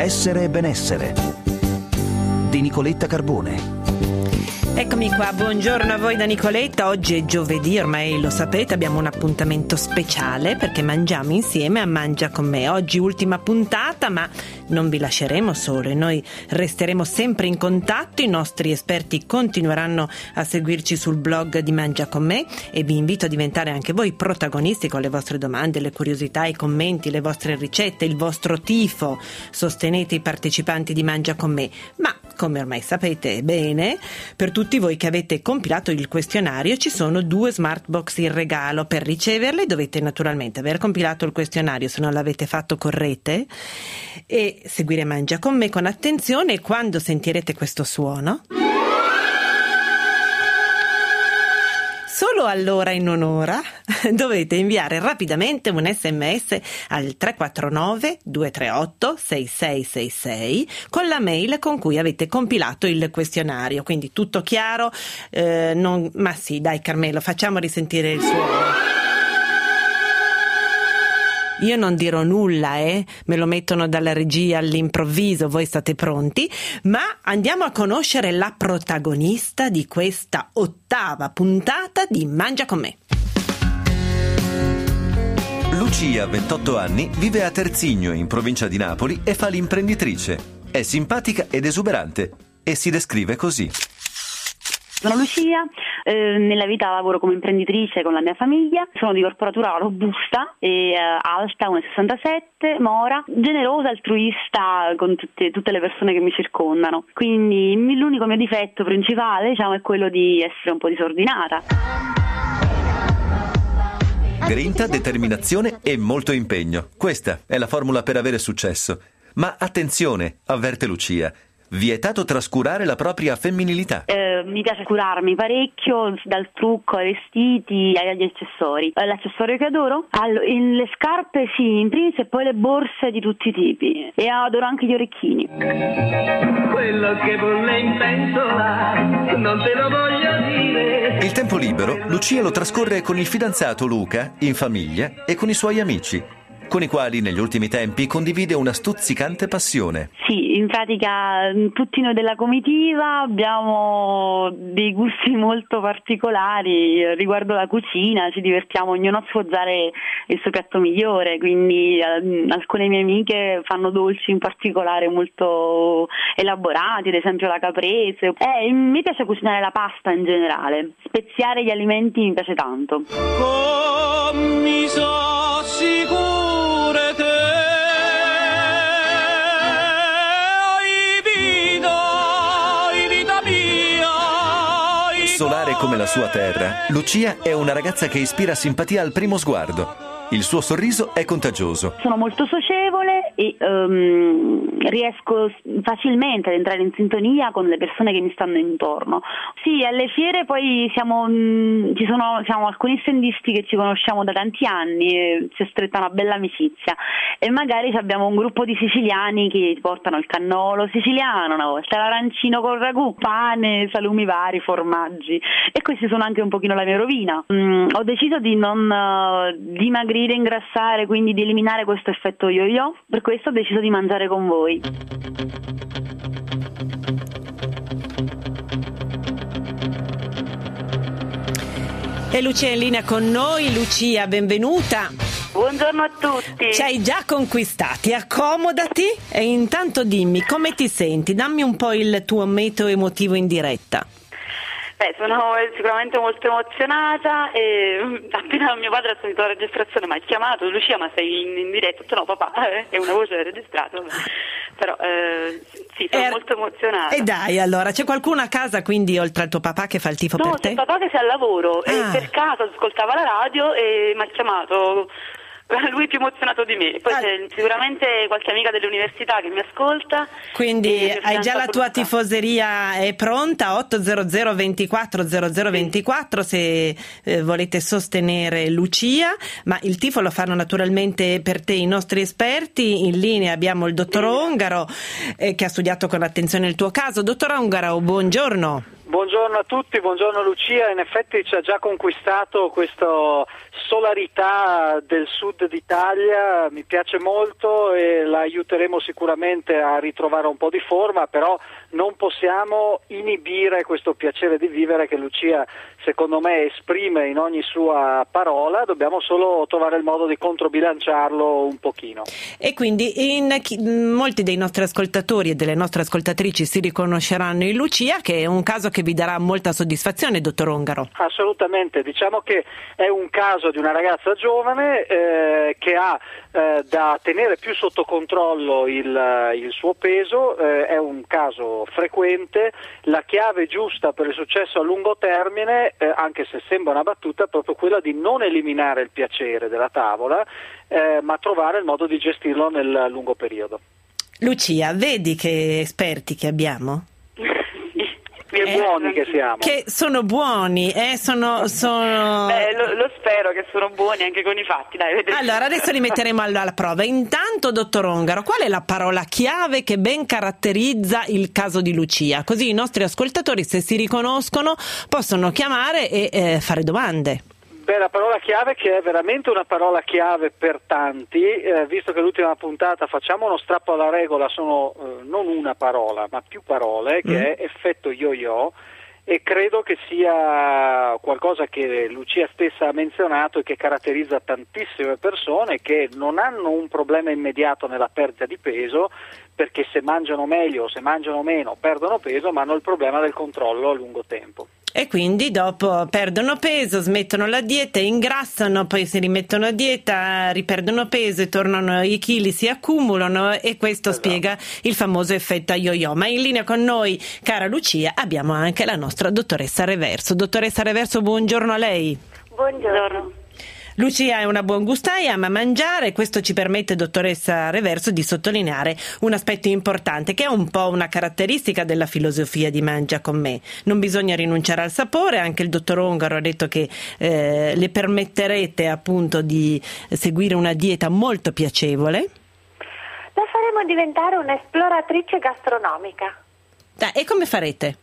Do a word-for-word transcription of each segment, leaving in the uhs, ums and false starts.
Essere e benessere di Nicoletta Carbone. Eccomi qua, buongiorno a voi da Nicoletta. Oggi è giovedì, ormai lo sapete, abbiamo un appuntamento speciale perché mangiamo insieme a Mangia con me. Oggi ultima puntata, ma non vi lasceremo sole, noi resteremo sempre in contatto, i nostri esperti continueranno a seguirci sul blog di Mangia con me e vi invito a diventare anche voi protagonisti con le vostre domande, le curiosità, i commenti, le vostre ricette, il vostro tifo. Sostenete i partecipanti di Mangia con me, ma come ormai sapete bene, per tutti voi che avete compilato il questionario ci sono due smart box in regalo. Per riceverle dovete naturalmente aver compilato il questionario, se non l'avete fatto correte, e seguire Mangia con me con attenzione. E quando sentirete questo suono, solo allora in un'ora dovete inviare rapidamente un sms al tre quattro nove due tre otto sei sei sei sei con la mail con cui avete compilato il questionario. Quindi tutto chiaro? Eh, non... Ma sì, dai Carmelo, facciamo risentire il suono. Io non dirò nulla, eh? Me lo mettono dalla regia all'improvviso, voi state pronti? Ma andiamo a conoscere la protagonista di questa ottava puntata di Mangia con me. Lucia, ventotto anni, vive a Terzigno, in provincia di Napoli, e fa l'imprenditrice. È simpatica ed esuberante e si descrive così. Sono Lucia, eh, nella vita lavoro come imprenditrice con la mia famiglia, sono di corporatura robusta e eh, alta, uno virgola sessantasette, mora, generosa, altruista con tutte, tutte le persone che mi circondano. Quindi l'unico mio difetto principale, diciamo, è quello di essere un po' disordinata. Grinta, determinazione e molto impegno. Questa è la formula per avere successo. Ma attenzione, avverte Lucia. Vietato trascurare la propria femminilità. Eh, mi piace curarmi parecchio, dal trucco ai vestiti agli accessori. Eh, l'accessorio che adoro? Allora, in, le scarpe sì, in primis, e poi le borse di tutti i tipi. E adoro anche gli orecchini. Quello che bolle in pentola, non te lo voglio dire. Il tempo libero Lucia lo trascorre con il fidanzato Luca, in famiglia e con i suoi amici, con i quali negli ultimi tempi condivide una stuzzicante passione. Sì, in pratica tutti noi della comitiva abbiamo dei gusti molto particolari riguardo la cucina, ci divertiamo ognuno a sfoggiare il suo piatto migliore, quindi eh, alcune mie amiche fanno dolci in particolare molto elaborati, ad esempio la caprese. Eh, mi piace cucinare la pasta in generale, speziare gli alimenti mi piace tanto. Come so sicuro solare come la sua terra, Lucia è una ragazza che ispira simpatia al primo sguardo. Il suo sorriso è contagioso. Sono molto socievole e um, riesco facilmente ad entrare in sintonia con le persone che mi stanno intorno. Sì, alle fiere poi siamo, mh, ci sono siamo alcuni standisti che ci conosciamo da tanti anni, e si è stretta una bella amicizia. E magari abbiamo un gruppo di siciliani che portano il cannolo siciliano una volta, l'arancino con ragù, pane, salumi vari, formaggi. E questi sono anche un pochino la mia rovina. Mm, ho deciso di non uh, dimagrire, ingrassare, quindi di eliminare questo effetto yo-yo. Per questo ho deciso di mangiare con voi. E Lucia è in linea con noi. Lucia, benvenuta. Buongiorno a tutti. Ci hai già conquistati, accomodati e intanto dimmi come ti senti, dammi un po' il tuo meteo emotivo in diretta. Beh, sono sicuramente molto emozionata e appena mio padre ha sentito la registrazione mi ha chiamato: Lucia, ma sei in, in diretta? Ho detto no papà, eh, è una voce registrata. Però eh, sì, sono eh, molto emozionata. E dai, allora, c'è qualcuno a casa quindi oltre al tuo papà che fa il tifo no, per te? No, c'è papà che sia al lavoro ah. e per caso ascoltava la radio e mi ha chiamato. Lui è più emozionato di me. Poi ah. c'è sicuramente qualche amica dell'università che mi ascolta. Quindi hai già la tua tifoseria è pronta, otto zero zero ventiquattro zero zero ventiquattro se eh, volete sostenere Lucia, ma il tifo lo fanno naturalmente per te i nostri esperti. In linea abbiamo il dottor Ongaro eh, che ha studiato con attenzione il tuo caso. Dottor Ongaro, buongiorno. Buongiorno a tutti, buongiorno Lucia. In effetti ci ha già conquistato questa solarità del sud d'Italia, mi piace molto e la aiuteremo sicuramente a ritrovare un po' di forma, però non possiamo inibire questo piacere di vivere che Lucia secondo me esprime in ogni sua parola, dobbiamo solo trovare il modo di controbilanciarlo un pochino. E quindi in chi, molti dei nostri ascoltatori e delle nostre ascoltatrici si riconosceranno in Lucia, che è un caso che vi darà molta soddisfazione, dottor Ongaro. Assolutamente, diciamo che è un caso di una ragazza giovane eh, che ha eh, da tenere più sotto controllo il, il suo peso, eh, è un caso frequente, la chiave giusta per il successo a lungo termine, eh, anche se sembra una battuta, è proprio quella di non eliminare il piacere della tavola, eh, ma trovare il modo di gestirlo nel lungo periodo. Lucia, vedi che esperti che abbiamo? Che eh, buoni che siamo. Che sono buoni, eh, sono... sono... Beh, lo, lo spero che sono buoni anche con i fatti, dai, vedete. Allora, adesso li metteremo alla, alla prova. Intanto, dottor Ongaro, qual è la parola chiave che ben caratterizza il caso di Lucia? Così i nostri ascoltatori, se si riconoscono, possono chiamare e eh, fare domande. Beh, la parola chiave, che è veramente una parola chiave per tanti, eh, visto che l'ultima puntata facciamo uno strappo alla regola, sono eh, non una parola ma più parole, che mm. è effetto yo-yo, e credo che sia qualcosa che Lucia stessa ha menzionato e che caratterizza tantissime persone che non hanno un problema immediato nella perdita di peso, perché se mangiano meglio o se mangiano meno perdono peso, ma hanno il problema del controllo a lungo tempo. E quindi dopo perdono peso, smettono la dieta, ingrassano, poi si rimettono a dieta, riperdono peso e tornano, i chili si accumulano, e questo esatto. spiega il famoso effetto yo-yo. Ma in linea con noi, cara Lucia, abbiamo anche la nostra dottoressa Reverso. Dottoressa Reverso, buongiorno a lei. Buongiorno. Lucia è una buongustaia, ama mangiare, questo ci permette, dottoressa Reverso, di sottolineare un aspetto importante che è un po' una caratteristica della filosofia di Mangia con me. Non bisogna rinunciare al sapore, anche il dottor Ongaro ha detto che eh, le permetterete appunto di seguire una dieta molto piacevole. La faremo diventare un'esploratrice gastronomica. Ah, e come farete?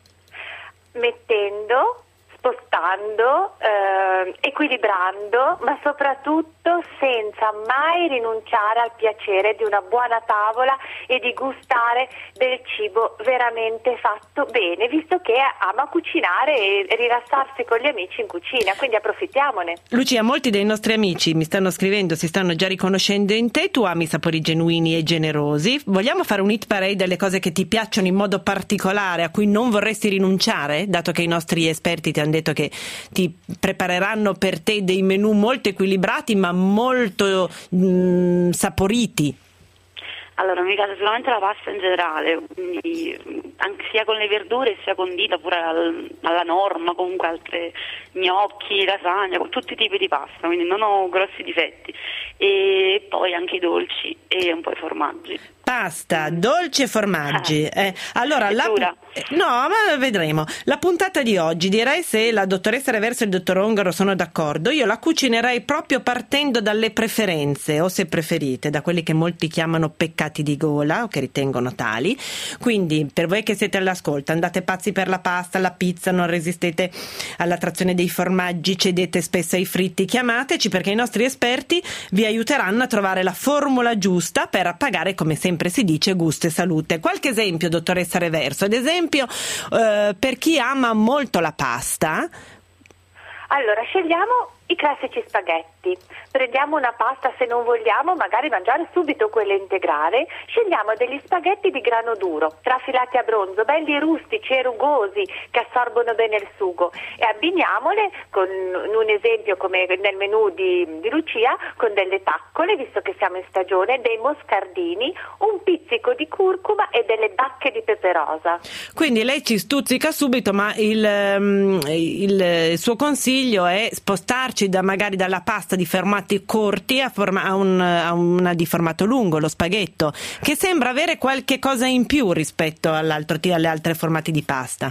Mettendo... spostando, eh, equilibrando, ma soprattutto senza mai rinunciare al piacere di una buona tavola e di gustare del cibo veramente fatto bene, visto che ama cucinare e rilassarsi con gli amici in cucina, quindi approfittiamone. Lucia, molti dei nostri amici mi stanno scrivendo, si stanno già riconoscendo in te, tu ami sapori genuini e generosi. Vogliamo fare un hit parade delle cose che ti piacciono in modo particolare, a cui non vorresti rinunciare, dato che i nostri esperti ti hanno detto che ti prepareranno per te dei menù molto equilibrati ma molto mh, saporiti? Allora, mi piace sicuramente la pasta in generale, quindi anche sia con le verdure sia condita pure al, alla norma, comunque altre gnocchi, lasagna, con tutti i tipi di pasta, quindi non ho grossi difetti. E poi anche i dolci e un po' i formaggi. Pasta, dolci e formaggi. Eh, allora, la, no, ma vedremo. La puntata di oggi, direi, se la dottoressa Reverso e il dottor Ongaro sono d'accordo, io la cucinerei proprio partendo dalle preferenze, o se preferite, da quelli che molti chiamano peccati di gola, o che ritengono tali. Quindi, per voi che siete all'ascolto, andate pazzi per la pasta, la pizza, non resistete all'attrazione dei formaggi, cedete spesso ai fritti, chiamateci, perché i nostri esperti vi aiuteranno a trovare la formula giusta per appagare, come sempre si dice, gusto e salute. Qualche esempio, dottoressa Reverso, ad esempio eh, per chi ama molto la pasta. Allora, scegliamo i classici spaghetti. Prendiamo una pasta, se non vogliamo magari mangiare subito quella integrale, scegliamo degli spaghetti di grano duro, trafilati a bronzo, belli rustici e rugosi, che assorbono bene il sugo, e abbiniamole con un esempio come nel menù di, di Lucia, con delle taccole, visto che siamo in stagione, dei moscardini, un pizzico di curcuma e delle bacche di pepe rosa. Quindi lei ci stuzzica subito, ma il, il, il suo consiglio è spostarci da magari dalla pasta di formati corti a, forma, a, un, a una di formato lungo, lo spaghetto, che sembra avere qualche cosa in più rispetto all'altro, alle altre formati di pasta.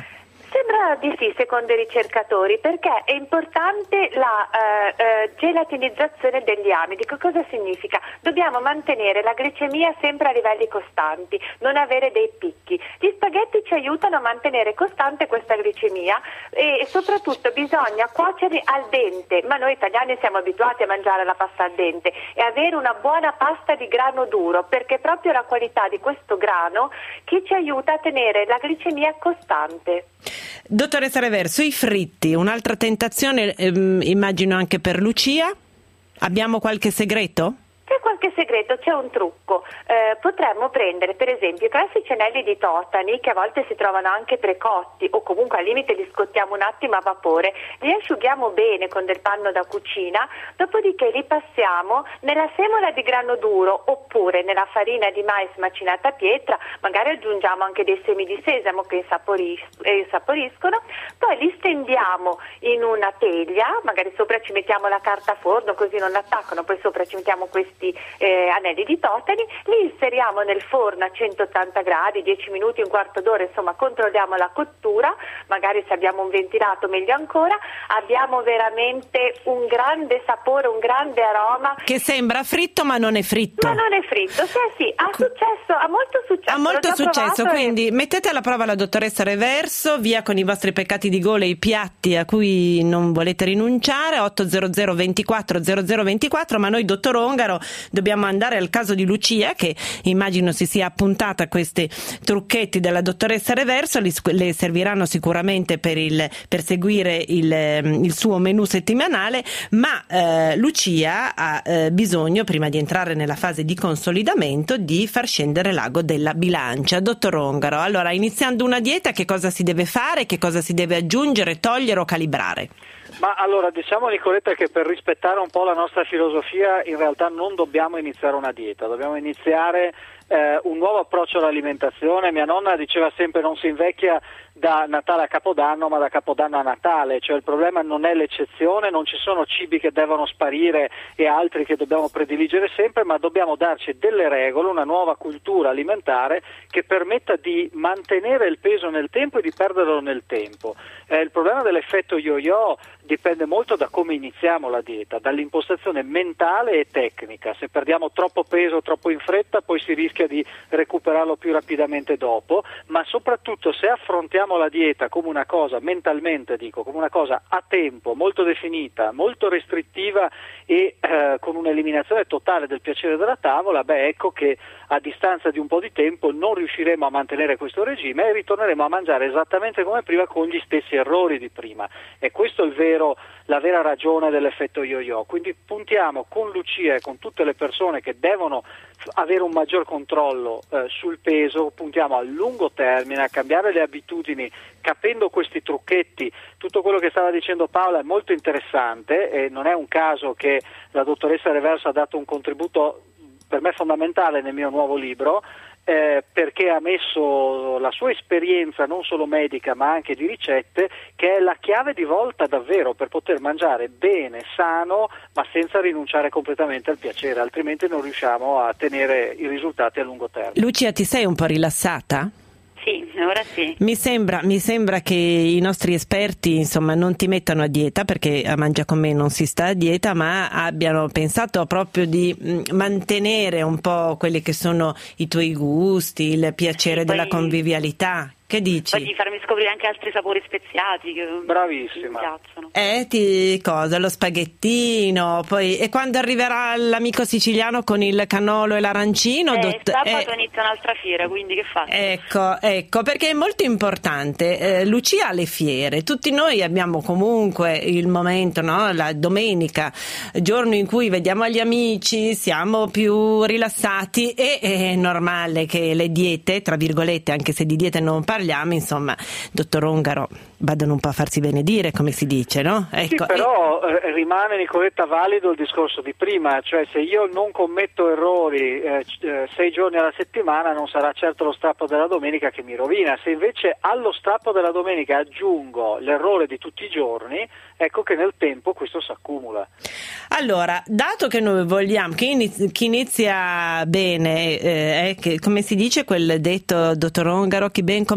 Sembra di sì, secondo i ricercatori, perché è importante la eh, eh, gelatinizzazione degli amidi. Che cosa significa? Dobbiamo mantenere la glicemia sempre a livelli costanti, non avere dei picchi. Gli spaghetti ci aiutano a mantenere costante questa glicemia e, e soprattutto bisogna cuocerli al dente, ma noi italiani siamo abituati a mangiare la pasta al dente e avere una buona pasta di grano duro, perché è proprio la qualità di questo grano che ci aiuta a tenere la glicemia costante. Dottoressa Reverso, i fritti, un'altra tentazione ehm, immagino anche per Lucia. Abbiamo qualche segreto? C'è qualche segreto, c'è un trucco. Eh, potremmo prendere per esempio i classici anelli di totani, che a volte si trovano anche precotti o comunque al limite li scottiamo un attimo a vapore, li asciughiamo bene con del panno da cucina, dopodiché li passiamo nella semola di grano duro oppure nella farina di mais macinata a pietra, magari aggiungiamo anche dei semi di sesamo che insaporis- eh, insaporiscono, poi li stendiamo in una teglia, magari sopra ci mettiamo la carta forno così non attaccano, poi sopra ci mettiamo questi Eh, anelli di totani, li inseriamo nel forno a centottanta gradi, dieci minuti, un quarto d'ora, insomma controlliamo la cottura, magari se abbiamo un ventilato meglio ancora, abbiamo veramente un grande sapore, un grande aroma. Che sembra fritto ma non è fritto. Ma non è fritto, sì, sì, ha successo, ha molto successo. Ha molto successo, quindi e... mettete alla prova la dottoressa Reverso, via con i vostri peccati di gola e i piatti a cui non volete rinunciare, otto zero zero ventiquattro zero zero ventiquattro, ma noi dottor Ongaro dobbiamo andare al caso di Lucia, che immagino si sia appuntata a questi trucchetti della dottoressa Reverso, li, le serviranno sicuramente per, il, per seguire il, il suo menù settimanale, ma eh, Lucia ha eh, bisogno, prima di entrare nella fase di consolidamento, di far scendere l'ago della bilancia. Dottor Ongaro, allora, iniziando una dieta, che cosa si deve fare, che cosa si deve aggiungere, togliere o calibrare? Ma allora, diciamo Nicoletta che per rispettare un po' la nostra filosofia in realtà non dobbiamo iniziare una dieta, dobbiamo iniziare eh, un nuovo approccio all'alimentazione. Mia nonna diceva sempre: non si invecchia da Natale a Capodanno ma da Capodanno a Natale, cioè il problema non è l'eccezione, non ci sono cibi che devono sparire e altri che dobbiamo prediligere sempre, ma dobbiamo darci delle regole, una nuova cultura alimentare che permetta di mantenere il peso nel tempo e di perderlo nel tempo. Eh, il problema dell'effetto yo-yo dipende molto da come iniziamo la dieta, dall'impostazione mentale e tecnica. Se perdiamo troppo peso troppo in fretta poi si rischia di recuperarlo più rapidamente dopo, ma soprattutto se affrontiamo la dieta come una cosa, mentalmente dico, come una cosa a tempo, molto definita, molto restrittiva e eh, con un'eliminazione totale del piacere della tavola, beh ecco che a distanza di un po' di tempo non riusciremo a mantenere questo regime e ritorneremo a mangiare esattamente come prima con gli stessi errori di prima. E questo è il vero, la vera ragione dell'effetto yo-yo. Quindi puntiamo con Lucia e con tutte le persone che devono avere un maggior controllo eh, sul peso, puntiamo a lungo termine a cambiare le abitudini, capendo questi trucchetti. Tutto quello che stava dicendo Paola è molto interessante e non è un caso che la dottoressa Reverso ha dato un contributo per me fondamentale nel mio nuovo libro, eh, perché ha messo la sua esperienza non solo medica ma anche di ricette, che è la chiave di volta davvero per poter mangiare bene, sano, ma senza rinunciare completamente al piacere, altrimenti non riusciamo a tenere i risultati a lungo termine. Lucia, ti sei un po' rilassata? Sì, ora sì. Mi sembra, mi sembra che i nostri esperti, insomma, non ti mettano a dieta, perché a Mangia con me non si sta a dieta, ma abbiano pensato proprio di mh, mantenere un po' quelli che sono i tuoi gusti, il piacere sì, della poi, convivialità. Che dici? Poi di farmi scoprire anche altri sapori speziati che Bravissima. mi piacciono. Eh, ti cosa? Lo spaghettino, poi e quando arriverà l'amico siciliano con il cannolo e l'arancino? Eh, dott- sabato eh, inizia un'altra fiera, quindi che faccio? Ecco, ecco, perché è molto importante. Eh, Lucia ha le fiere, tutti noi abbiamo comunque il momento, no? La domenica, giorno in cui vediamo gli amici, siamo più rilassati e è normale che le diete, tra virgolette, anche se di diete non parliamo, insomma, dottor Ongaro, vadano un po' a farsi benedire, come si dice, no? Ecco. Sì, però eh, rimane, Nicoletta, valido il discorso di prima, cioè se io non commetto errori eh, eh, sei giorni alla settimana non sarà certo lo strappo della domenica che mi rovina. Se invece allo strappo della domenica aggiungo l'errore di tutti i giorni, ecco che nel tempo questo si accumula. Allora, dato che noi vogliamo, chi inizia, chi inizia bene, eh, eh, che, come si dice quel detto, dottor Ongaro, chi ben comincia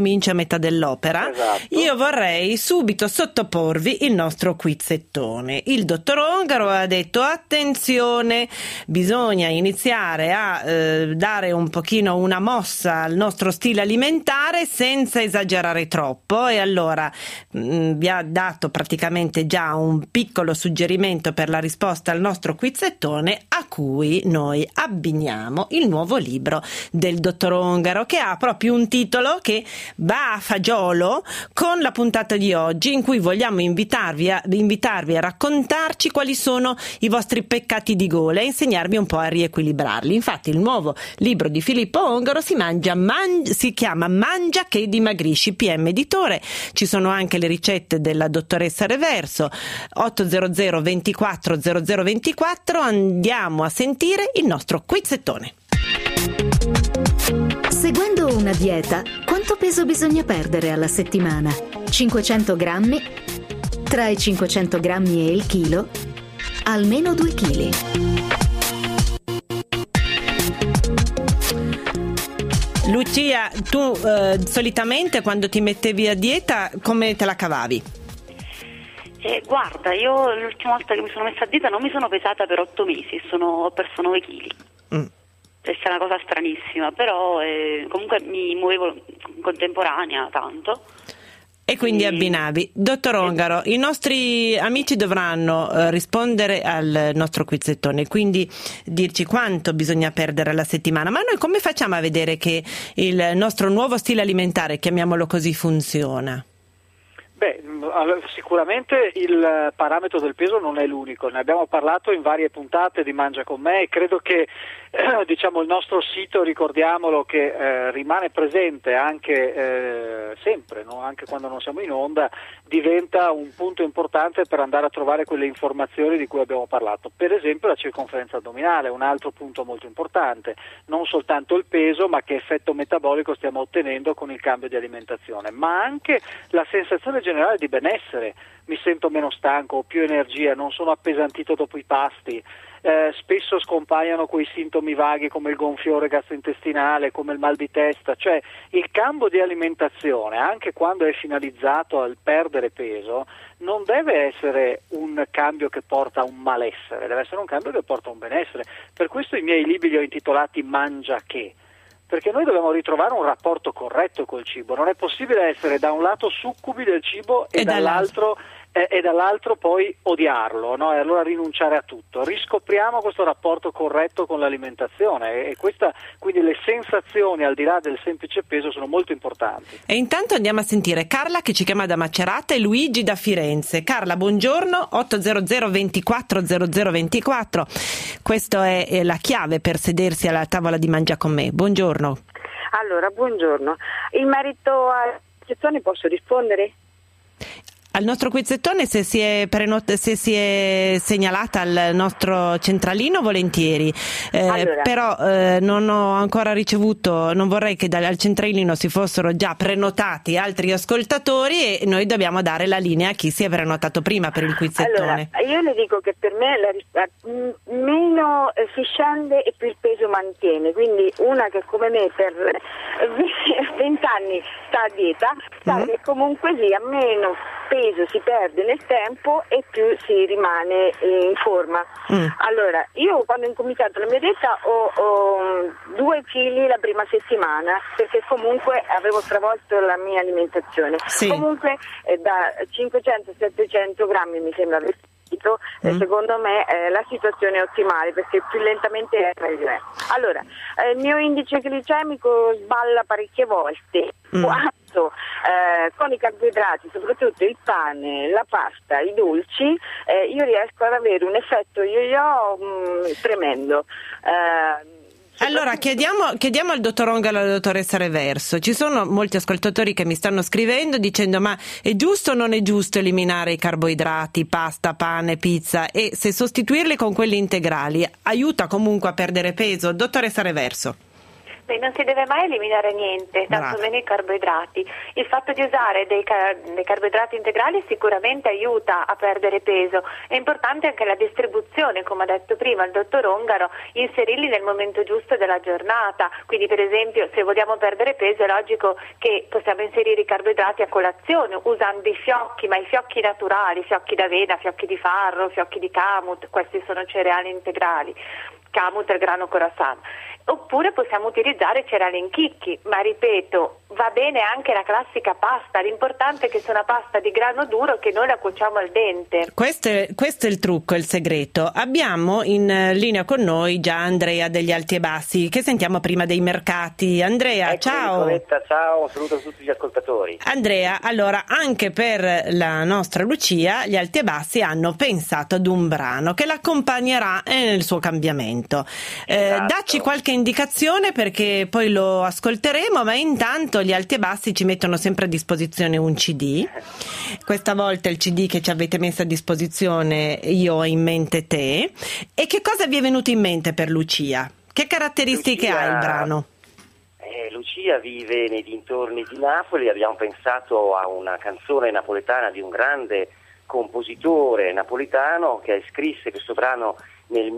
comincia a metà dell'opera, esatto. Io vorrei subito sottoporvi il nostro quizzettone. Il dottor Ongaro ha detto: attenzione, bisogna iniziare a eh, dare un pochino una mossa al nostro stile alimentare senza esagerare troppo, e allora mh, vi ha dato praticamente già un piccolo suggerimento per la risposta al nostro quizzettone, a cui noi abbiniamo il nuovo libro del dottor Ongaro, che ha proprio un titolo che va a fagiolo con la puntata di oggi, in cui vogliamo invitarvi a, invitarvi a raccontarci quali sono i vostri peccati di gola e insegnarvi un po' a riequilibrarli. Infatti il nuovo libro di Filippo Ongaro si, mangia, man, si chiama Mangia che dimagrisci, P M Editore. Ci sono anche le ricette della dottoressa Reverso. otto zero zero ventiquattro zero zero ventiquattro. Andiamo a sentire il nostro quizzettone. Seguendo una dieta, quanto peso bisogna perdere alla settimana? cinquecento grammi? Tra i cinquecento grammi e il chilo? Almeno due chili. Lucia, tu eh, solitamente quando ti mettevi a dieta come te la cavavi? Eh, guarda, io l'ultima volta che mi sono messa a dieta non mi sono pesata per otto mesi e sono, ho perso nove chili. Mm. Questa è una cosa stranissima, però eh, comunque mi muovevo in contemporanea tanto. E quindi abbinavi. Dottor Ongaro, i nostri amici dovranno eh, rispondere al nostro quizzettone, quindi dirci quanto bisogna perdere alla settimana. Ma noi come facciamo a vedere che il nostro nuovo stile alimentare, chiamiamolo così, funziona? Beh, sicuramente il parametro del peso non è l'unico, ne abbiamo parlato in varie puntate di Mangia con me e credo che eh, diciamo il nostro sito, ricordiamolo, che eh, rimane presente anche eh, sempre, no? Anche quando non siamo in onda, diventa un punto importante per andare a trovare quelle informazioni di cui abbiamo parlato. Per esempio la circonferenza addominale, un altro punto molto importante, non soltanto il peso, ma che effetto metabolico stiamo ottenendo con il cambio di alimentazione, ma anche la sensazione generale di benessere. Mi sento meno stanco, ho più energia, non sono appesantito dopo i pasti, eh, spesso scompaiono quei sintomi vaghi come il gonfiore gastrointestinale, come il mal di testa. Cioè il cambio di alimentazione, anche quando è finalizzato al perdere peso, non deve essere un cambio che porta a un malessere, deve essere un cambio che porta a un benessere. Per questo i miei libri li ho intitolati Mangia che, perché noi dobbiamo ritrovare un rapporto corretto col cibo. Non è possibile essere da un lato succubi del cibo e, e dall'altro e, e dall'altro poi odiarlo, no? E allora rinunciare a tutto. Riscopriamo questo rapporto corretto con l'alimentazione e, e questa, quindi le sensazioni al di là del semplice peso sono molto importanti. E intanto andiamo a sentire Carla che ci chiama da Macerata e Luigi da Firenze. Carla, buongiorno. otto zero zero ventiquattro zero zero ventiquattro. Questa è la chiave per sedersi alla tavola di Mangia con me. Buongiorno. Allora, buongiorno. Il marito a quizzettone, posso rispondere? Al nostro quizzettone, se si è prenot- se si è segnalata al nostro centralino, volentieri. Eh, allora. Però eh, non ho ancora ricevuto, non vorrei che dal centralino si fossero già prenotati altri ascoltatori e noi dobbiamo dare la linea a chi si è prenotato prima per il quizzettone. Allora, io le dico che per me la risposta meno eh, si scende e più il peso mantiene, quindi una che come me per venti anni sta a dieta sa mm-hmm. che comunque sia meno peso si perde nel tempo e più si rimane in forma. Mm. Allora, io quando ho incominciato la mia dieta ho, ho due chili la prima settimana, perché comunque avevo stravolto la mia alimentazione. Sì. Comunque eh, da cinquecento settecento grammi mi sembra vestito, mm. eh, secondo me eh, la situazione è ottimale, perché più lentamente è meglio è. Allora, eh, il mio indice glicemico sballa parecchie volte. Mm. Eh, con i carboidrati, soprattutto il pane, la pasta, i dolci, eh, io riesco ad avere un effetto yo-yo mh, tremendo. Eh, Allora chiediamo, chiediamo al dottor Ongaro e alla dottoressa Reverso. Ci sono molti ascoltatori che mi stanno scrivendo dicendo: ma è giusto o non è giusto eliminare i carboidrati, pasta, pane, pizza, e se sostituirli con quelli integrali aiuta comunque a perdere peso? Dottoressa Reverso. Beh, non si deve mai eliminare niente, tanto Bravo. meno i carboidrati. Il fatto di usare dei, car- dei carboidrati integrali sicuramente aiuta a perdere peso. È importante anche la distribuzione, come ha detto prima il dottor Ongaro, inserirli nel momento giusto della giornata. Quindi per esempio se vogliamo perdere peso è logico che possiamo inserire i carboidrati a colazione usando i fiocchi, ma i fiocchi naturali, fiocchi d'avena, fiocchi di farro, fiocchi di kamut, questi sono cereali integrali. Kamut è il grano Khorasan. Oppure possiamo utilizzare cereali in chicchi, ma ripeto, va bene anche la classica pasta, l'importante è che sia una pasta di grano duro che noi la cuociamo al dente. Questo è, questo è il trucco, il segreto. Abbiamo in linea con noi già Andrea degli Alti e Bassi, che sentiamo prima dei mercati. Andrea, ecco, ciao. Nicoletta, ciao, saluto a tutti gli ascoltatori. Andrea, allora anche per la nostra Lucia gli Alti e Bassi hanno pensato ad un brano che l'accompagnerà nel suo cambiamento. Eh, Esatto. dacci qualche indicazione perché poi lo ascolteremo, ma intanto gli Alti e Bassi ci mettono sempre a disposizione un C D. Questa volta il C D che ci avete messo a disposizione Io ho in mente te. E che cosa vi è venuto in mente per Lucia? Che caratteristiche Lucia... ha il brano? Eh, Lucia vive nei dintorni di Napoli, abbiamo pensato a una canzone napoletana di un grande compositore napoletano che scrisse questo brano nel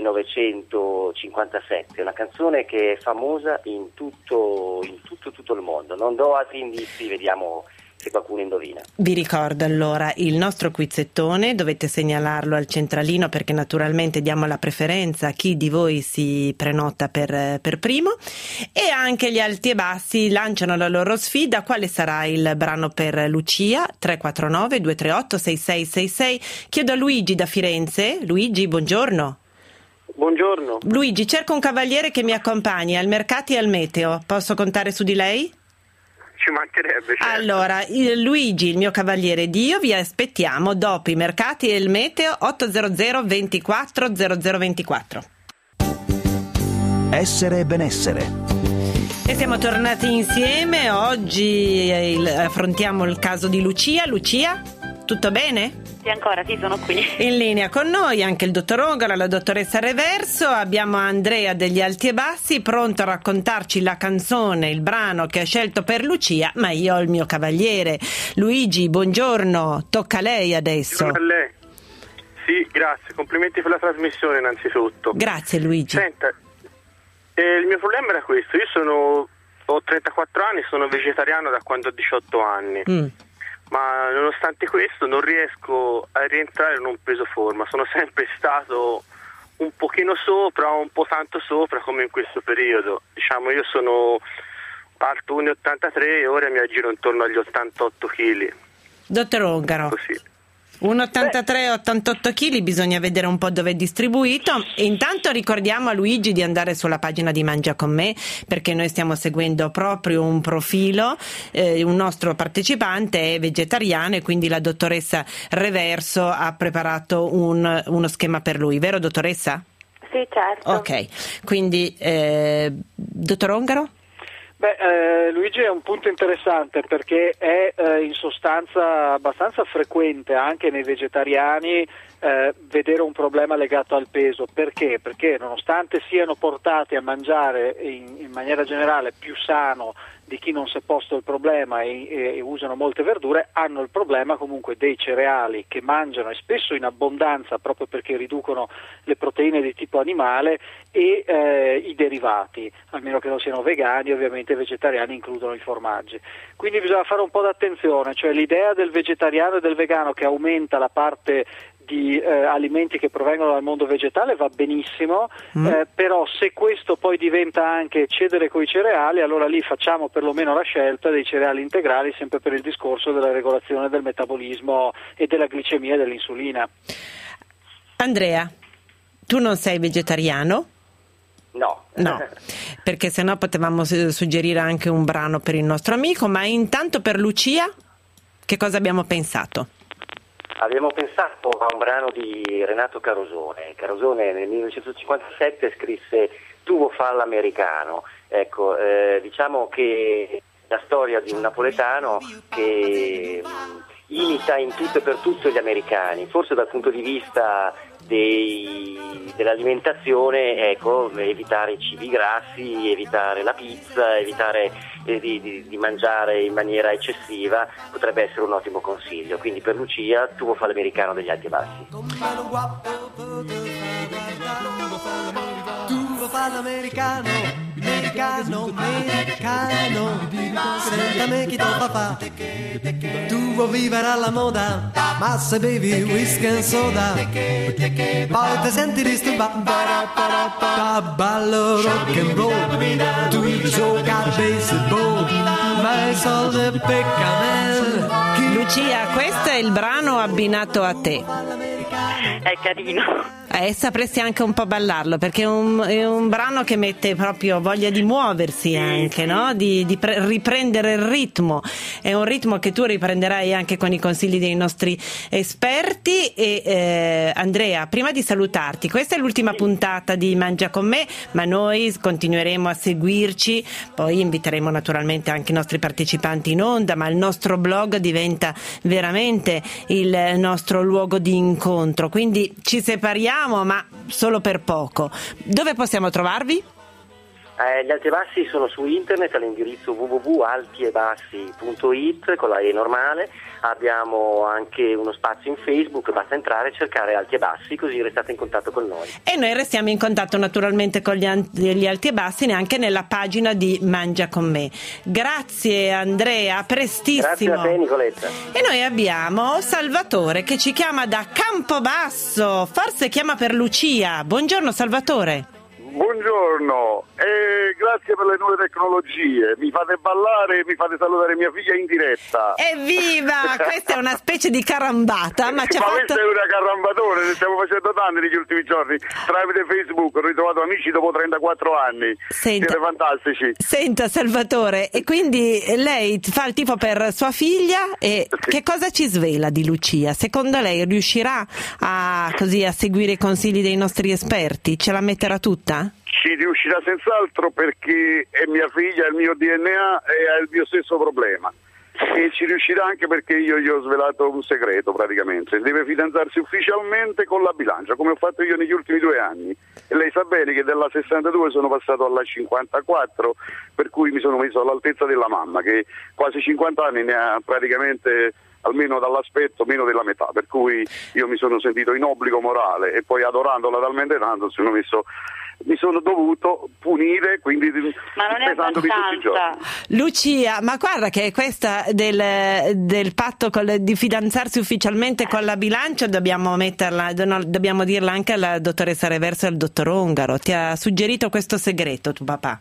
millenovecentocinquantasette, una canzone che è famosa in tutto, in tutto, tutto il mondo. Non do altri indizi, vediamo se qualcuno indovina. Vi ricordo allora il nostro quizzettone, dovete segnalarlo al centralino perché naturalmente diamo la preferenza a chi di voi si prenota per, per primo, e anche gli Alti e Bassi lanciano la loro sfida. Quale sarà il brano per Lucia? tre quattro nove due tre otto sei sei sei sei. Chiedo a Luigi da Firenze. Luigi, buongiorno. Buongiorno. Luigi, cerco un cavaliere che mi accompagni al mercato e al meteo. Posso contare su di lei? Ci mancherebbe, certo. Allora, il Luigi, il mio cavaliere Dio, vi aspettiamo dopo i mercati e il meteo. Ottocento ventiquattro zero zero ventiquattro. Essere e benessere. E siamo tornati insieme. Oggi il, affrontiamo il caso di Lucia. Lucia, tutto bene? Sì, ancora, sì, sono qui. In linea con noi anche il dottor Ongaro, la dottoressa Reverso. Abbiamo Andrea degli Alti e Bassi pronto a raccontarci la canzone, il brano che ha scelto per Lucia, ma io ho il mio cavaliere. Luigi, buongiorno, tocca a lei adesso. Buongiorno a lei. Sì, grazie, complimenti per la trasmissione innanzitutto. Grazie Luigi. Senta, eh, il mio problema era questo, io sono ho trentaquattro anni, sono vegetariano da quando ho diciotto anni. Mm. Ma nonostante questo non riesco a rientrare in un peso forma, sono sempre stato un pochino sopra, un po' tanto sopra come in questo periodo. Diciamo, io sono alto uno virgola ottantatré e ora mi aggiro intorno agli ottantotto chili. Dottor Ongaro. Così. uno virgola ottantatré, ottantotto chili, bisogna vedere un po' dove è distribuito. E intanto ricordiamo a Luigi di andare sulla pagina di Mangia con me, perché noi stiamo seguendo proprio un profilo, eh, un nostro partecipante è vegetariano e quindi la dottoressa Reverso ha preparato un, uno schema per lui, vero dottoressa? Sì, certo. Ok, quindi eh, dottor Ongaro? Beh, eh, Luigi è un punto interessante perché è eh, in sostanza abbastanza frequente anche nei vegetariani eh, vedere un problema legato al peso. Perché? Perché nonostante siano portati a mangiare in, in maniera generale più sano di chi non si è posto il problema e, e, e usano molte verdure, hanno il problema comunque dei cereali che mangiano e spesso in abbondanza proprio perché riducono le proteine di tipo animale e eh, i derivati, almeno che non siano vegani, ovviamente i vegetariani includono i formaggi. Quindi bisogna fare un po' d'attenzione, cioè l'idea del vegetariano e del vegano che aumenta la parte di eh, alimenti che provengono dal mondo vegetale va benissimo, mm. eh, però se questo poi diventa anche cedere coi cereali, allora lì facciamo perlomeno la scelta dei cereali integrali, sempre per il discorso della regolazione del metabolismo e della glicemia e dell'insulina. Andrea, tu non sei vegetariano? No. No, perché sennò potevamo suggerire anche un brano per il nostro amico, ma intanto per Lucia che cosa abbiamo pensato? Abbiamo pensato a un brano di Renato Carosone. Carosone nel millenovecentocinquantasette scrisse Tuvo fa l'americano. Ecco, eh, diciamo che la storia di un napoletano che mh, imita in tutto e per tutto gli americani, forse dal punto di vista dei, dell'alimentazione, ecco, evitare i cibi grassi, evitare la pizza, evitare eh, di, di, di mangiare in maniera eccessiva potrebbe essere un ottimo consiglio. Quindi per Lucia tuo fa l'americano degli alti e bassi. Tu fa l'americano, americano, americano, sentami chi tuo papà. Tu vuoi vivere alla moda, ma se bevi whisky e soda, poi ti senti disturbato. Ballo rock and roll, tu gioca a baseball, ma i soldi peccamel. Lucia, questo è il brano abbinato a te. È carino. Eh, sapresti anche un po' ballarlo, perché è un, è un brano che mette proprio voglia di muoversi anche, no? Di, di pre- riprendere il ritmo. È un ritmo che tu riprenderai anche con i consigli dei nostri esperti. E eh, Andrea, prima di salutarti, questa è l'ultima puntata di Mangia con me, ma noi continueremo a seguirci, poi inviteremo naturalmente anche i nostri partecipanti in onda, ma il nostro blog diventa veramente il nostro luogo di incontro, quindi ci separiamo ma solo per poco. Dove possiamo trovarvi? Eh, gli alti e bassi sono su internet all'indirizzo w w w punto alti e bassi punto i t con la E normale. Abbiamo anche uno spazio in Facebook, basta entrare e cercare Alti e Bassi, così restate in contatto con noi. E noi restiamo in contatto naturalmente con gli, an- gli Alti e Bassi neanche nella pagina di Mangia con me. Grazie Andrea, prestissimo. Grazie a te Nicoletta. E noi abbiamo Salvatore che ci chiama da Campobasso, forse chiama per Lucia. Buongiorno Salvatore. Buongiorno, e grazie per le nuove tecnologie, mi fate ballare e mi fate salutare mia figlia in diretta. Evviva, questa è una specie di carambata, ma ci ha ma fatto... questa è una carambatone, ne stiamo facendo tanti negli ultimi giorni, tramite Facebook ho ritrovato amici dopo trentaquattro anni. Senta, siete fantastici. Senta Salvatore, e quindi lei fa il tifo per sua figlia, e sì. Che cosa ci svela di Lucia? Secondo lei riuscirà a, così, a seguire i consigli dei nostri esperti? Ce la metterà tutta? Ci riuscirà senz'altro, perché è mia figlia, è il mio D N A e ha il mio stesso problema. E ci riuscirà anche perché io gli ho svelato un segreto praticamente. Deve fidanzarsi ufficialmente con la bilancia, come ho fatto io negli ultimi due anni. E lei sa bene che dalla sessantadue sono passato alla cinquantaquattro, per cui mi sono messo all'altezza della mamma, che quasi cinquanta anni ne ha praticamente, almeno dall'aspetto, meno della metà, per cui io mi sono sentito in obbligo morale e poi adorandola talmente tanto sono messo, mi sono dovuto punire, quindi ma non è pesandomi tutti i giorni. Lucia, ma guarda che questa del, del patto con, di fidanzarsi ufficialmente con la bilancia dobbiamo metterla, no, dobbiamo dirla anche alla dottoressa Reverso e al dottor Ongaro. Ti ha suggerito questo segreto tuo papà?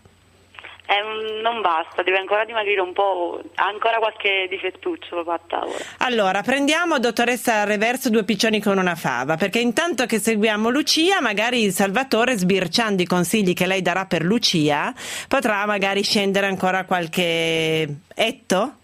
Eh, non basta, deve ancora dimagrire un po', ha ancora qualche difettuccio papà a tavola. Allora, prendiamo dottoressa Reverso due piccioni con una fava, perché intanto che seguiamo Lucia, magari Salvatore, sbirciando i consigli che lei darà per Lucia, potrà magari scendere ancora qualche etto?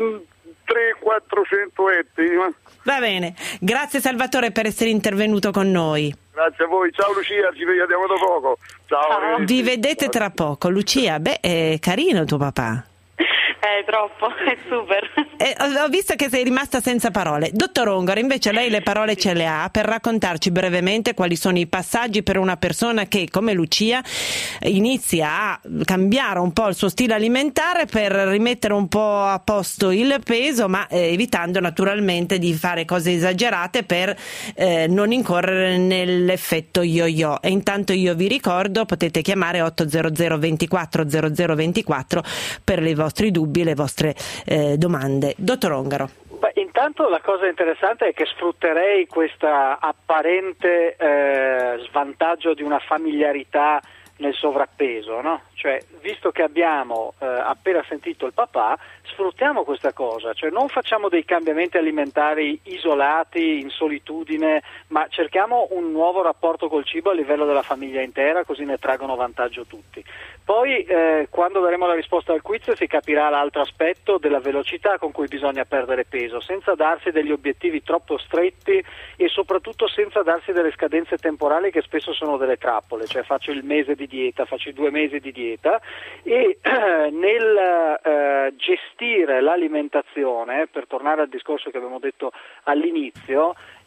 tre quattrocento etti. Va bene, grazie Salvatore per essere intervenuto con noi. Grazie a voi, ciao Lucia, ci vediamo tra poco. Ciao. Vi vedete tra poco. Lucia, beh, è carino tuo papà. È troppo, è super. Eh, ho visto che sei rimasta senza parole. Dottor Ongaro, invece lei le parole ce le ha per raccontarci brevemente quali sono i passaggi per una persona che, come Lucia, inizia a cambiare un po' il suo stile alimentare per rimettere un po' a posto il peso, ma eh, evitando naturalmente di fare cose esagerate per eh, non incorrere nell'effetto yo-yo. E intanto io vi ricordo, potete chiamare otto zero zero ventiquattro zero zero ventiquattro per i vostri dubbi, le vostre eh, domande. Dottor Ongaro. Beh, intanto la cosa interessante è che sfrutterei questa apparente eh, svantaggio di una familiarità nel sovrappeso, no? Cioè, visto che abbiamo eh, appena sentito il papà, sfruttiamo questa cosa, cioè non facciamo dei cambiamenti alimentari isolati, in solitudine, ma cerchiamo un nuovo rapporto col cibo a livello della famiglia intera, così ne traggono vantaggio tutti. Poi eh, quando daremo la risposta al quiz si capirà l'altro aspetto della velocità con cui bisogna perdere peso, senza darsi degli obiettivi troppo stretti e soprattutto senza darsi delle scadenze temporali che spesso sono delle trappole, cioè faccio il mese di dieta, faccio i due mesi di dieta e eh, nel eh, gestire l'alimentazione, per tornare al discorso che abbiamo detto all'inizio,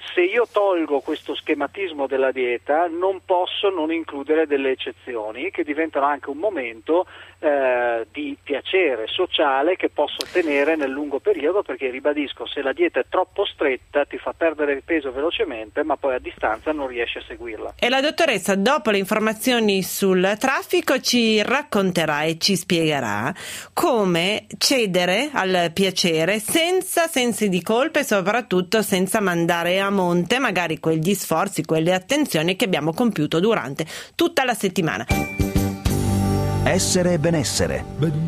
Se io tolgo questo schematismo della dieta, non posso non includere delle eccezioni che diventano anche un momento eh, di piacere sociale che posso tenere nel lungo periodo, perché ribadisco, se la dieta è troppo stretta ti fa perdere il peso velocemente, ma poi a distanza non riesci a seguirla. E la dottoressa, dopo le informazioni sul traffico, ci racconterà e ci spiegherà come cedere al piacere senza sensi di colpa e soprattutto senza mandare a monte magari quegli sforzi, quelle attenzioni che abbiamo compiuto durante tutta la settimana. Essere e benessere.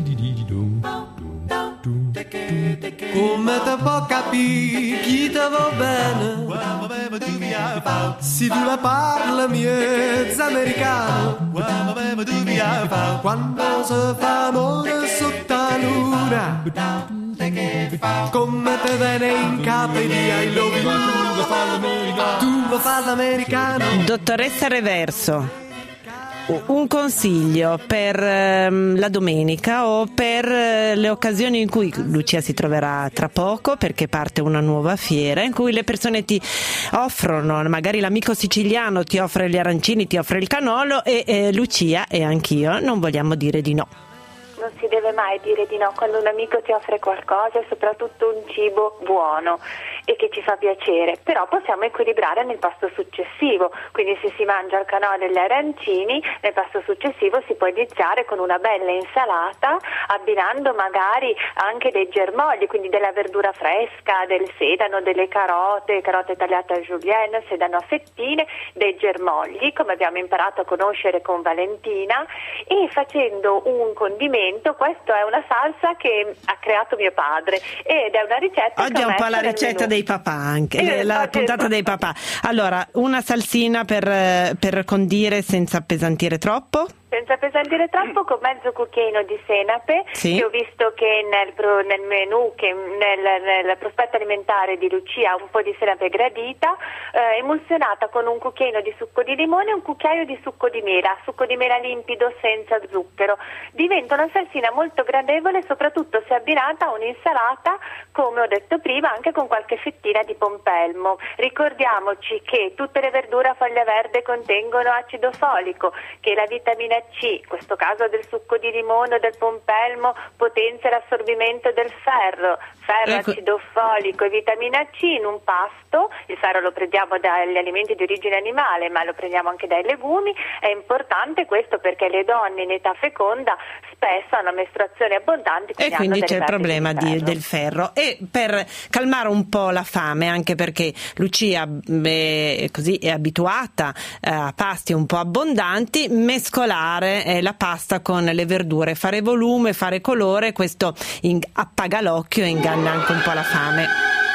Come te può capire chi te va bene? Se tu la parli miezza americano, quando si fa amore sotto la luna, come te viene in capo di I love you, tu vuoi fare l'americano. Dottoressa Reverso, un consiglio per ehm, la domenica o per eh, le occasioni in cui Lucia si troverà tra poco, perché parte una nuova fiera in cui le persone ti offrono, magari l'amico siciliano ti offre gli arancini, ti offre il canolo e eh, Lucia e anch'io non vogliamo dire di no. Non si deve mai dire di no quando un amico ti offre qualcosa e soprattutto un cibo buono e che ci fa piacere, però possiamo equilibrare nel pasto successivo, quindi se si mangia il canolo e gli arancini, nel pasto successivo si può iniziare con una bella insalata abbinando magari anche dei germogli, quindi della verdura fresca, del sedano, delle carote, carote tagliate a julienne, sedano a fettine, dei germogli come abbiamo imparato a conoscere con Valentina, e facendo un condimento. Questa è una salsa che ha creato mio padre ed è una ricetta oggi è un po' la ricetta dei papà anche, eh, la oggi... puntata dei papà. Allora, una salsina per, per condire senza appesantire troppo? Senza appesantire troppo, con mezzo cucchiaino di senape, sì. Che ho visto che nel, pro, nel menù, che nel, nel prospetto alimentare di Lucia ha un po' di senape gradita, eh, emulsionata con un cucchiaino di succo di limone e un cucchiaio di succo di mela, succo di mela limpido senza zucchero. Diventa una salsina molto gradevole, soprattutto se abbinata a un'insalata, come ho detto prima, anche con qualche fettina di pompelmo. Ricordiamoci che tutte le verdure a foglia verde contengono acido folico, che la vitamina C, in questo caso del succo di limone o del pompelmo, potenzia l'assorbimento del ferro, ferro, ecco. Acido folico e vitamina C in un pasto. Il ferro lo prendiamo dagli alimenti di origine animale, ma lo prendiamo anche dai legumi. È importante questo perché le donne in età feconda spesso hanno mestruazioni abbondanti, quindi e quindi c'è il problema di ferro. Di, del ferro. E per calmare un po' la fame, anche perché Lucia è, così, è abituata a pasti un po' abbondanti, mescolare eh, la pasta con le verdure, fare volume, fare colore, questo in, appaga l'occhio e inganna anche un po' la fame.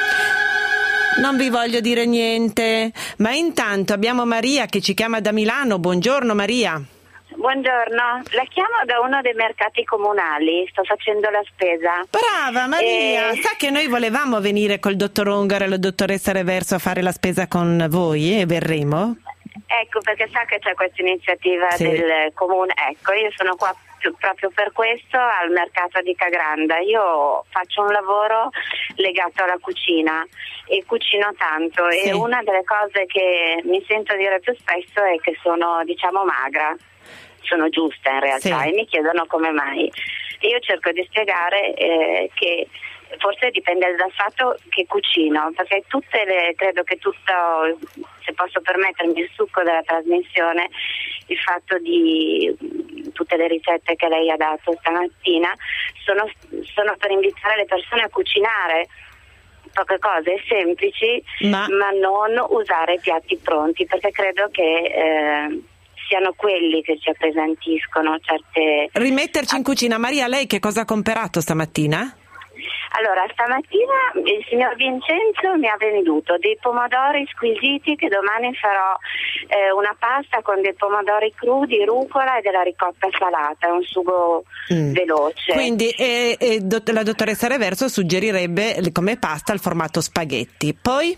Non vi voglio dire niente, ma intanto abbiamo Maria che ci chiama da Milano. Buongiorno Maria. Buongiorno, la chiamo da uno dei mercati comunali, sto facendo la spesa. Brava Maria, e... sa che noi volevamo venire col dottor Ongaro e la dottoressa Reverso a fare la spesa con voi e verremo? Ecco, perché sa che c'è questa iniziativa sì. del comune, ecco, io sono qua proprio per questo al mercato di Cagranda. Io faccio un lavoro legato alla cucina e cucino tanto sì. E una delle cose che mi sento dire più spesso è che sono, diciamo, magra. Sono giusta in realtà sì. E mi chiedono come mai. E io cerco di spiegare eh, che forse dipende dal fatto che cucino, perché tutte le, credo che tutto, se posso permettermi il succo della trasmissione, il fatto di tutte le ricette che lei ha dato stamattina sono, sono per invitare le persone a cucinare poche cose semplici, ma, ma non usare piatti pronti, perché credo che eh, siano quelli che ci appesantiscono certe... Rimetterci in cucina. Maria, lei che cosa ha comperato stamattina? Allora, stamattina il signor Vincenzo mi ha venduto dei pomodori squisiti che domani farò eh, una pasta con dei pomodori crudi, rucola e della ricotta salata, un sugo mm. veloce. Quindi eh, eh, dott- la dottoressa Reverso suggerirebbe come pasta il formato spaghetti. Poi?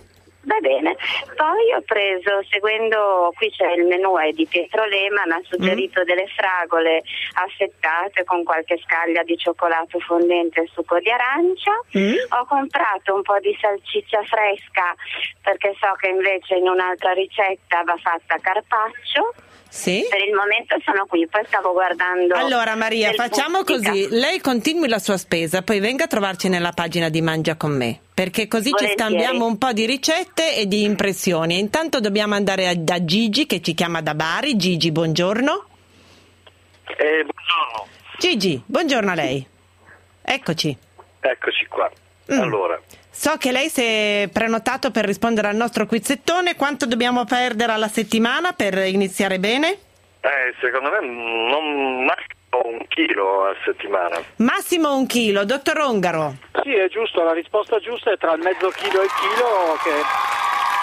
Va bene, poi ho preso, seguendo, qui c'è il menù è di Pietro Lema, mi ha suggerito mm. delle fragole affettate con qualche scaglia di cioccolato fondente e succo di arancia. Mm. Ho comprato un po' di salsiccia fresca perché so che invece in un'altra ricetta va fatta carpaccio. Sì. Per il momento sono qui, poi stavo guardando. Allora Maria, facciamo Bustica. così, lei continui la sua spesa, poi venga a trovarci nella pagina di Mangia con me, perché così Volentieri. Ci scambiamo un po' di ricette e di impressioni. Intanto dobbiamo andare a, da Gigi che ci chiama da Bari. Gigi, buongiorno. Eh, buongiorno. Gigi, buongiorno a lei. Eccoci. Eccoci qua. Mm. Allora. So che lei si è prenotato per rispondere al nostro quizzettone. Quanto dobbiamo perdere alla settimana per iniziare bene? Eh, secondo me non massimo un chilo a settimana. Massimo un chilo, dottor Ongaro. Sì, è giusto, la risposta giusta è tra il mezzo chilo e il chilo, che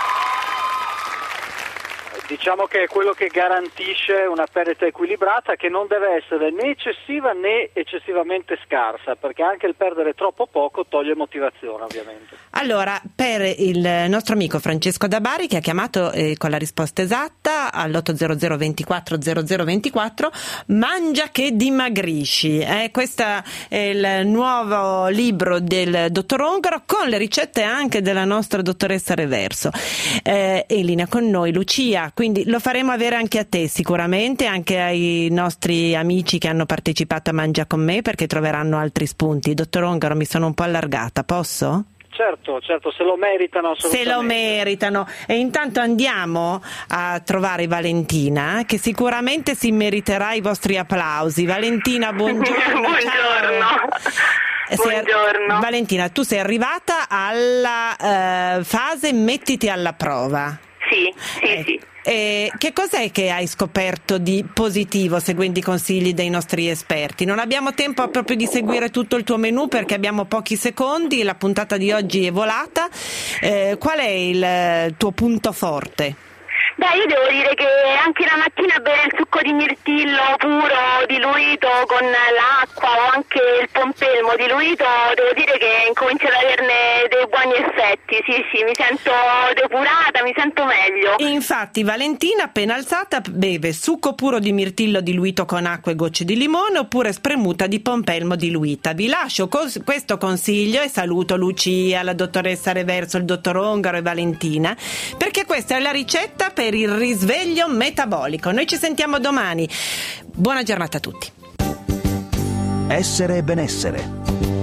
diciamo che è quello che garantisce una perdita equilibrata, che non deve essere né eccessiva né eccessivamente scarsa, perché anche il perdere troppo poco toglie motivazione, ovviamente. Allora, per il nostro amico Francesco da Bari, che ha chiamato eh, con la risposta esatta all'otto zero zero ventiquattro zero zero ventiquattro, Mangia che dimagrisci. Eh, questo è il nuovo libro del dottor Ongaro, con le ricette anche della nostra dottoressa Reverso. Eh, è in linea con noi Lucia, quindi lo faremo avere anche a te sicuramente, anche ai nostri amici che hanno partecipato a Mangia con me, perché troveranno altri spunti. Dottor Ongaro, mi sono un po' allargata, posso? Certo, certo, se lo meritano assolutamente. Se lo meritano. E intanto andiamo a trovare Valentina, che sicuramente si meriterà i vostri applausi. Valentina, buongiorno. Buongiorno. Sei, buongiorno. Valentina, tu sei arrivata alla uh, fase mettiti alla prova. Sì, sì, eh, sì. Eh, che cos'è che hai scoperto di positivo seguendo i consigli dei nostri esperti? Non abbiamo tempo proprio di seguire tutto il tuo menù perché abbiamo pochi secondi, la puntata di oggi è volata. Eh, qual è il tuo punto forte? Beh, io devo dire che anche la mattina bere il succo di mirtillo puro diluito con l'acqua o anche il pompelmo diluito, devo dire che incomincio ad averne dei buoni effetti. Sì, sì, mi sento depurata, mi sento meglio. Infatti Valentina, appena alzata, beve succo puro di mirtillo diluito con acqua e gocce di limone oppure spremuta di pompelmo diluita. Vi lascio cos- questo consiglio e saluto Lucia, la dottoressa Reverso, il dottor Ongaro e Valentina, perché questa è la ricetta per il risveglio metabolico. Noi ci sentiamo domani. Buona giornata a tutti. Essere e benessere.